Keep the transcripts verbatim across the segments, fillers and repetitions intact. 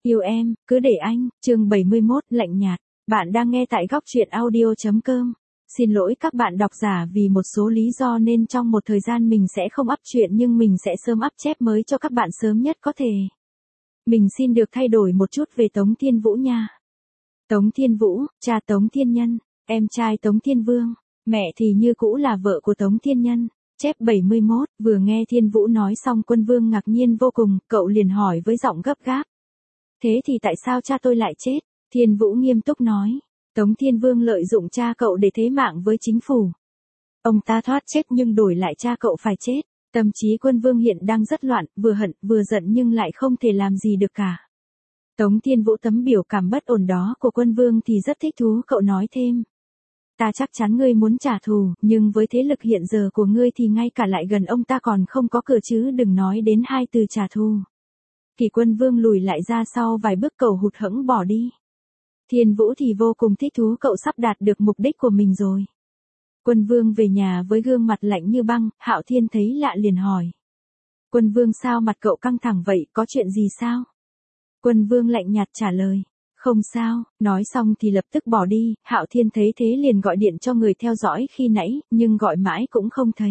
Yêu em, cứ để anh, chương bảy mươi mốt, lạnh nhạt. Bạn đang nghe tại góc truyện audio chấm com. Xin lỗi các bạn độc giả vì một số lý do nên trong một thời gian mình sẽ không up truyện nhưng mình sẽ sớm up chép mới cho các bạn sớm nhất có thể. Mình xin được thay đổi một chút về Tống Thiên Vũ nha. Tống Thiên Vũ, cha Tống Thiên Nhân, em trai Tống Thiên Vương, mẹ thì như cũ là vợ của Tống Thiên Nhân. Chép bảy mươi mốt, vừa nghe Thiên Vũ nói xong Quân Vương ngạc nhiên vô cùng, cậu liền hỏi với giọng gấp gáp. Thế thì tại sao cha tôi lại chết? Thiên Vũ nghiêm túc nói. Tống Thiên Vương lợi dụng cha cậu để thế mạng với chính phủ. Ông ta thoát chết nhưng đổi lại cha cậu phải chết. Tâm trí Quân Vương hiện đang rất loạn, vừa hận, vừa giận nhưng lại không thể làm gì được cả. Tống Thiên Vũ tấm biểu cảm bất ổn đó của Quân Vương thì rất thích thú, cậu nói thêm. Ta chắc chắn ngươi muốn trả thù, nhưng với thế lực hiện giờ của ngươi thì ngay cả lại gần ông ta còn không có cửa chứ đừng nói đến hai từ trả thù. Thì Quân Vương lùi lại ra sau vài bước, cậu hụt hẫng bỏ đi. Thiên Vũ thì vô cùng thích thú, cậu sắp đạt được mục đích của mình rồi. Quân Vương về nhà với gương mặt lạnh như băng, Hạo Thiên thấy lạ liền hỏi. Quân Vương sao mặt cậu căng thẳng vậy, có chuyện gì sao? Quân Vương lạnh nhạt trả lời. Không sao, nói xong thì lập tức bỏ đi. Hạo Thiên thấy thế liền gọi điện cho người theo dõi khi nãy, nhưng gọi mãi cũng không thấy.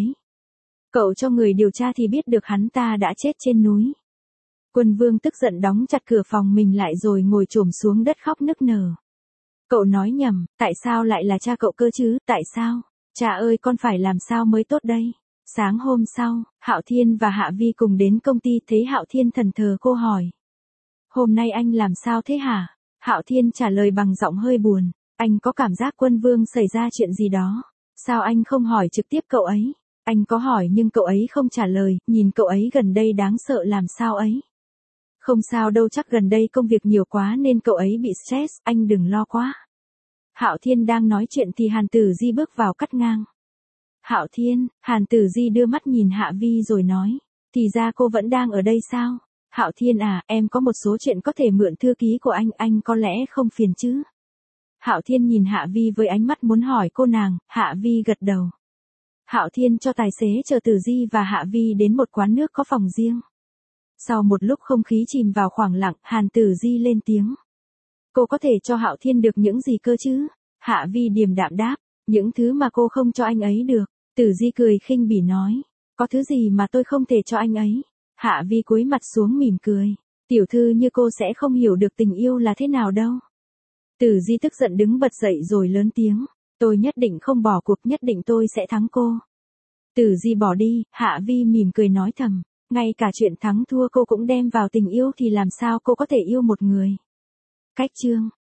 Cậu cho người điều tra thì biết được hắn ta đã chết trên núi. Quân Vương tức giận đóng chặt cửa phòng mình lại rồi ngồi chồm xuống đất khóc nức nở. Cậu nói nhầm, tại sao lại là cha cậu cơ chứ, tại sao? Cha ơi, con phải làm sao mới tốt đây? Sáng hôm sau, Hạo Thiên và Hạ Vi cùng đến công ty, thấy Hạo Thiên thẫn thờ cô hỏi. Hôm nay anh làm sao thế hả? Hạo Thiên trả lời bằng giọng hơi buồn. Anh có cảm giác Quân Vương xảy ra chuyện gì đó. Sao anh không hỏi trực tiếp cậu ấy? Anh có hỏi nhưng cậu ấy không trả lời, nhìn cậu ấy gần đây đáng sợ làm sao ấy. Không sao đâu, chắc gần đây công việc nhiều quá nên cậu ấy bị stress, anh đừng lo quá. Hạo Thiên đang nói chuyện thì Hàn Tử Di bước vào cắt ngang. Hạo Thiên, Hàn Tử Di đưa mắt nhìn Hạ Vi rồi nói. Thì ra cô vẫn đang ở đây sao? Hạo Thiên à, em có một số chuyện có thể mượn thư ký của anh, anh có lẽ không phiền chứ? Hạo Thiên nhìn Hạ Vi với ánh mắt muốn hỏi cô nàng, Hạ Vi gật đầu. Hạo Thiên cho tài xế chở Tử Di và Hạ Vi đến một quán nước có phòng riêng. Sau một lúc không khí chìm vào khoảng lặng, Hàn Tử Di lên tiếng. Cô có thể cho Hạo Thiên được những gì cơ chứ? Hạ Vi điềm đạm đáp, những thứ mà cô không cho anh ấy được. Tử Di cười khinh bỉ nói, có thứ gì mà tôi không thể cho anh ấy? Hạ Vi cúi mặt xuống mỉm cười, tiểu thư như cô sẽ không hiểu được tình yêu là thế nào đâu. Tử Di tức giận đứng bật dậy rồi lớn tiếng, tôi nhất định không bỏ cuộc, nhất định tôi sẽ thắng cô. Tử Di bỏ đi, Hạ Vi mỉm cười nói thầm, ngay cả chuyện thắng thua cô cũng đem vào tình yêu thì làm sao cô có thể yêu một người. Cách chương